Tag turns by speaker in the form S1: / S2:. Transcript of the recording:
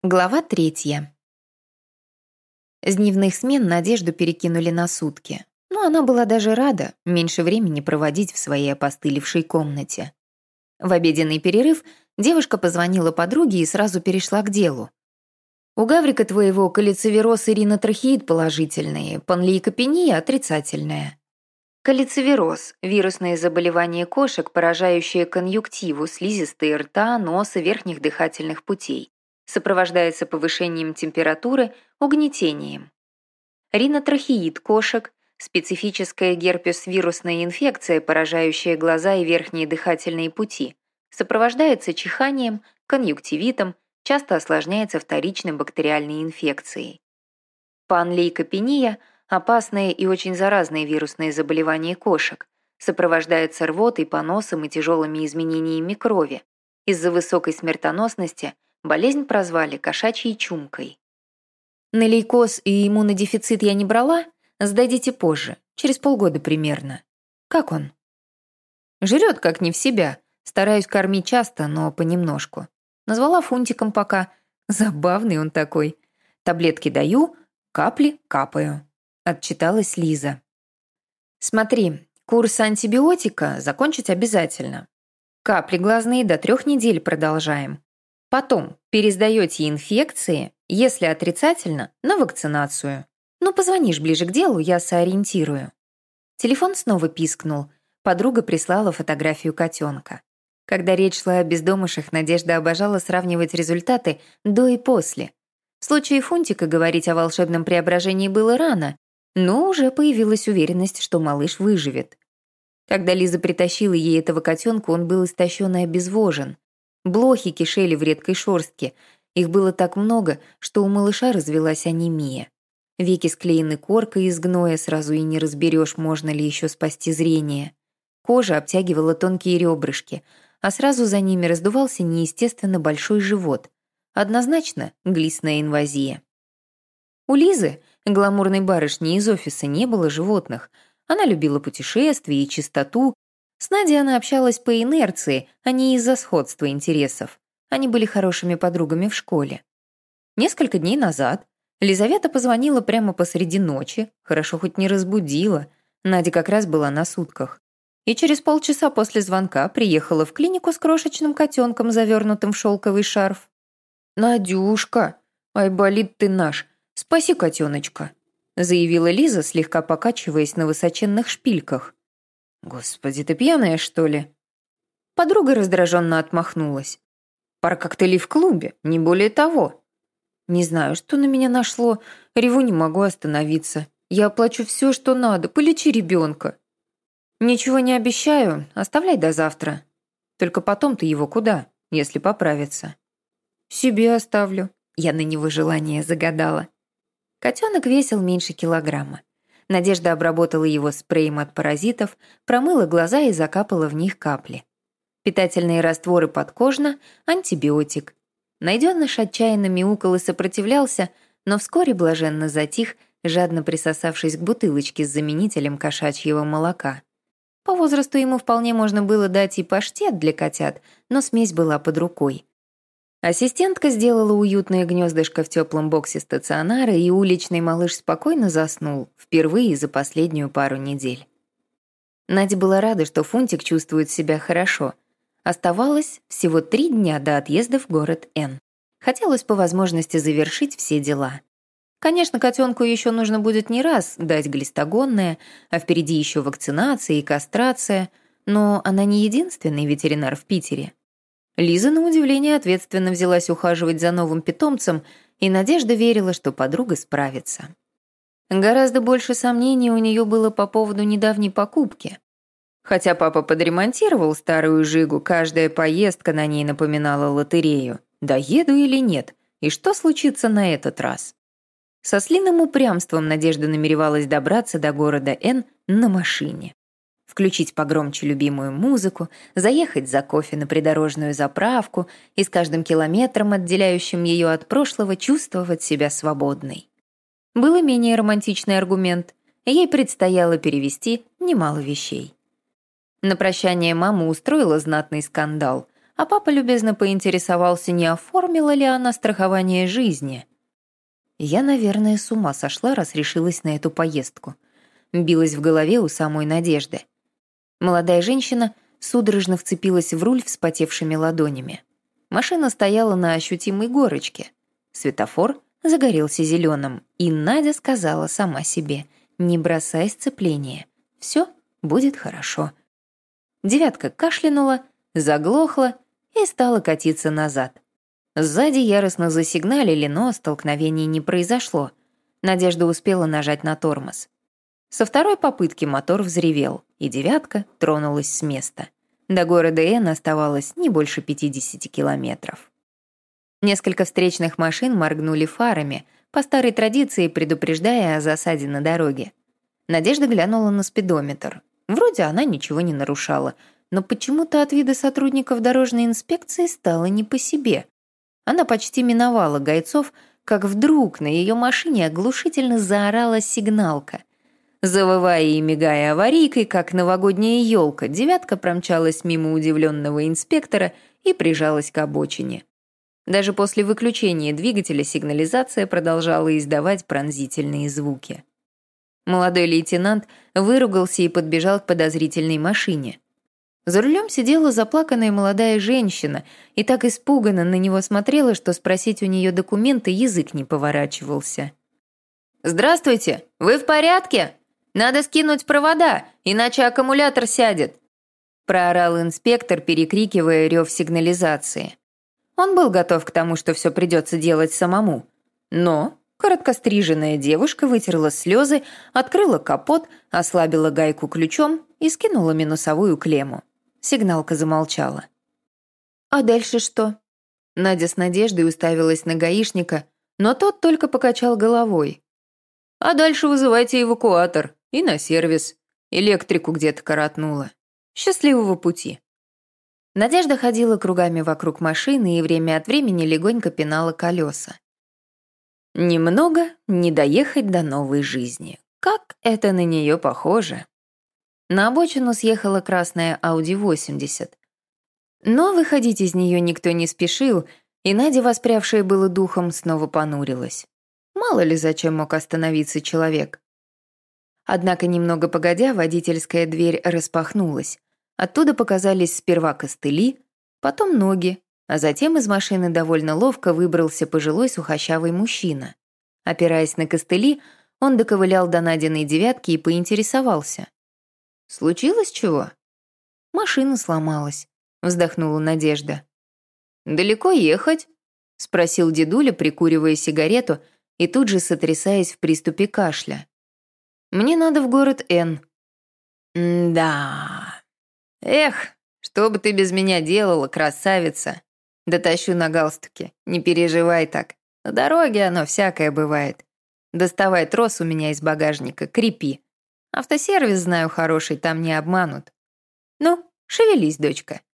S1: Глава 3. С дневных смен Надежду перекинули на сутки. Но она была даже рада меньше времени проводить в своей опостылевшей комнате. В обеденный перерыв девушка позвонила подруге и сразу перешла к делу. «У Гаврика твоего калицевироз и ринотрахеид положительные, панлейкопения отрицательная». Калицевироз – вирусное заболевание кошек, поражающее конъюнктиву, слизистые рта, носа, верхних дыхательных путей. Сопровождается повышением температуры, угнетением. Ринотрахеид кошек – специфическая герпес-вирусная инфекция, поражающая глаза и верхние дыхательные пути. Сопровождается чиханием, конъюнктивитом, часто осложняется вторичной бактериальной инфекцией. Панлейкопения – опасное и очень заразное вирусное заболевание кошек. Сопровождается рвотой, поносом и тяжелыми изменениями крови. Из-за высокой смертоносности болезнь прозвали кошачьей чумкой. На лейкоз и иммунодефицит я не брала? Сдадите позже, через полгода примерно. Как он? Жрет как не в себя. Стараюсь кормить часто, но понемножку. Назвала Фунтиком пока. Забавный он такой. Таблетки даю, капли капаю. Отчиталась Лиза. Смотри, курс антибиотика закончить обязательно. Капли глазные до 3 недель продолжаем. Потом пересдаете инфекции, если отрицательно, на вакцинацию. Ну, позвонишь ближе к делу, я сориентирую. Телефон снова пискнул. Подруга прислала фотографию котенка. Когда речь шла о бездомышах, Надежда обожала сравнивать результаты до и после. В случае Фунтика говорить о волшебном преображении было рано, но уже появилась уверенность, что малыш выживет. Когда Лиза притащила ей этого котенка, он был истощен и обезвожен. Блохи кишели в редкой шорстке. Их было так много, что у малыша развелась анемия. Веки склеены коркой из гноя, сразу и не разберешь, можно ли еще спасти зрение. Кожа обтягивала тонкие ребрышки, а сразу за ними раздувался неестественно большой живот. Однозначно глистная инвазия. У Лизы, гламурной барышни из офиса, не было животных. Она любила путешествия и чистоту. С Надей она общалась по инерции, а не из-за сходства интересов. Они были хорошими подругами в школе. Несколько дней назад Лизавета позвонила прямо посреди ночи, хорошо хоть не разбудила. Надя как раз была на сутках. И через полчаса после звонка приехала в клинику с крошечным котенком, завернутым в шелковый шарф. «Надюшка, айболит ты наш, спаси котеночка», заявила Лиза, слегка покачиваясь на высоченных шпильках. «Господи, ты пьяная, что ли?» Подруга раздраженно отмахнулась. «Пара коктейлей в клубе, не более того». «Не знаю, что на меня нашло, реву не могу остановиться. Я оплачу все, что надо, полечи ребенка». «Ничего не обещаю, оставляй до завтра. Только потом ты его куда, если поправится?» «Себе оставлю», я на него желание загадала. Котенок весил меньше килограмма. Надежда обработала его спреем от паразитов, промыла глаза и закапала в них капли. Питательные растворы подкожно, антибиотик. Найденыш отчаянно мяукал и сопротивлялся, но вскоре блаженно затих, жадно присосавшись к бутылочке с заменителем кошачьего молока. По возрасту ему вполне можно было дать и паштет для котят, но смесь была под рукой. Ассистентка сделала уютное гнездышко в теплом боксе стационара, и уличный малыш спокойно заснул, впервые за последнюю пару недель. Надя была рада, что Фунтик чувствует себя хорошо. Оставалось всего 3 дня до отъезда в город Н. Хотелось по возможности завершить все дела. Конечно, котенку еще нужно будет не раз дать глистогонное, а впереди еще вакцинация и кастрация, но она не единственный ветеринар в Питере. Лиза, на удивление, ответственно взялась ухаживать за новым питомцем, и Надежда верила, что подруга справится. Гораздо больше сомнений у нее было по поводу недавней покупки. Хотя папа подремонтировал старую «Жигу», каждая поездка на ней напоминала лотерею. Доеду или нет? И что случится на этот раз? Со слиным упрямством Надежда намеревалась добраться до города Н на машине. Включить погромче любимую музыку, заехать за кофе на придорожную заправку и с каждым километром, отделяющим ее от прошлого, чувствовать себя свободной. Был и менее романтичный аргумент. Ей предстояло перевезти немало вещей. На прощание мама устроила знатный скандал. а папа любезно поинтересовался, не оформила ли она страхование жизни. Я, наверное, с ума сошла, раз решилась на эту поездку. Билась в голове у самой Надежды. Молодая женщина судорожно вцепилась в руль вспотевшими ладонями. Машина стояла на ощутимой горочке. Светофор загорелся зеленым, и Надя сказала сама себе: «Не бросай сцепление, все будет хорошо». Девятка кашлянула, заглохла и стала катиться назад. Сзади яростно засигналили, но столкновений не произошло. Надежда успела нажать на тормоз. Со второй попытки мотор взревел, и девятка тронулась с места. До города Н оставалось не больше 50 километров. Несколько встречных машин моргнули фарами, по старой традиции предупреждая о засаде на дороге. Надежда глянула на спидометр. Вроде она ничего не нарушала, но почему-то от вида сотрудников дорожной инспекции стало не по себе. Она почти миновала гайцов, как вдруг на ее машине оглушительно заорала сигналка. Завывая и мигая аварийкой, как новогодняя елка, девятка промчалась мимо удивленного инспектора и прижалась к обочине. Даже после выключения двигателя сигнализация продолжала издавать пронзительные звуки. Молодой лейтенант выругался и подбежал к подозрительной машине. За рулем сидела заплаканная молодая женщина и так испуганно на него смотрела, что спросить у нее документы язык не поворачивался. «Здравствуйте! Вы в порядке? Надо скинуть провода, иначе аккумулятор сядет!» проорал инспектор, перекрикивая рев сигнализации. Он был готов к тому, что все придется делать самому. Но короткостриженная девушка вытерла слезы, открыла капот, ослабила гайку ключом и скинула минусовую клемму. Сигналка замолчала. «А дальше что?» Надя с надеждой уставилась на гаишника, но тот только покачал головой. «А дальше вызывайте эвакуатор и на сервис. Электрику где-то коротнуло. Счастливого пути». Надежда ходила кругами вокруг машины и время от времени легонько пинала колеса. Немного не доехать до новой жизни. Как это на нее похоже. На обочину съехала красная Audi 80. Но выходить из нее никто не спешил, и Надя, воспрявшая было духом, снова понурилась. Мало ли зачем мог остановиться человек. Однако немного погодя, водительская дверь распахнулась. Оттуда показались сперва костыли, потом ноги, а затем из машины довольно ловко выбрался пожилой сухощавый мужчина. Опираясь на костыли, он доковылял до Надиной девятки и поинтересовался. «Случилось чего?» «Машина сломалась», — вздохнула Надежда. «Далеко ехать?» — спросил дедуля, прикуривая сигарету и тут же сотрясаясь в приступе кашля. «Мне надо в город Н». «Да. Эх, что бы ты без меня делала, красавица? Дотащу на галстуке, не переживай так. На дороге оно всякое бывает. Доставай трос у меня из багажника, крепи. Автосервис знаю хороший, там не обманут. Ну, шевелись, дочка».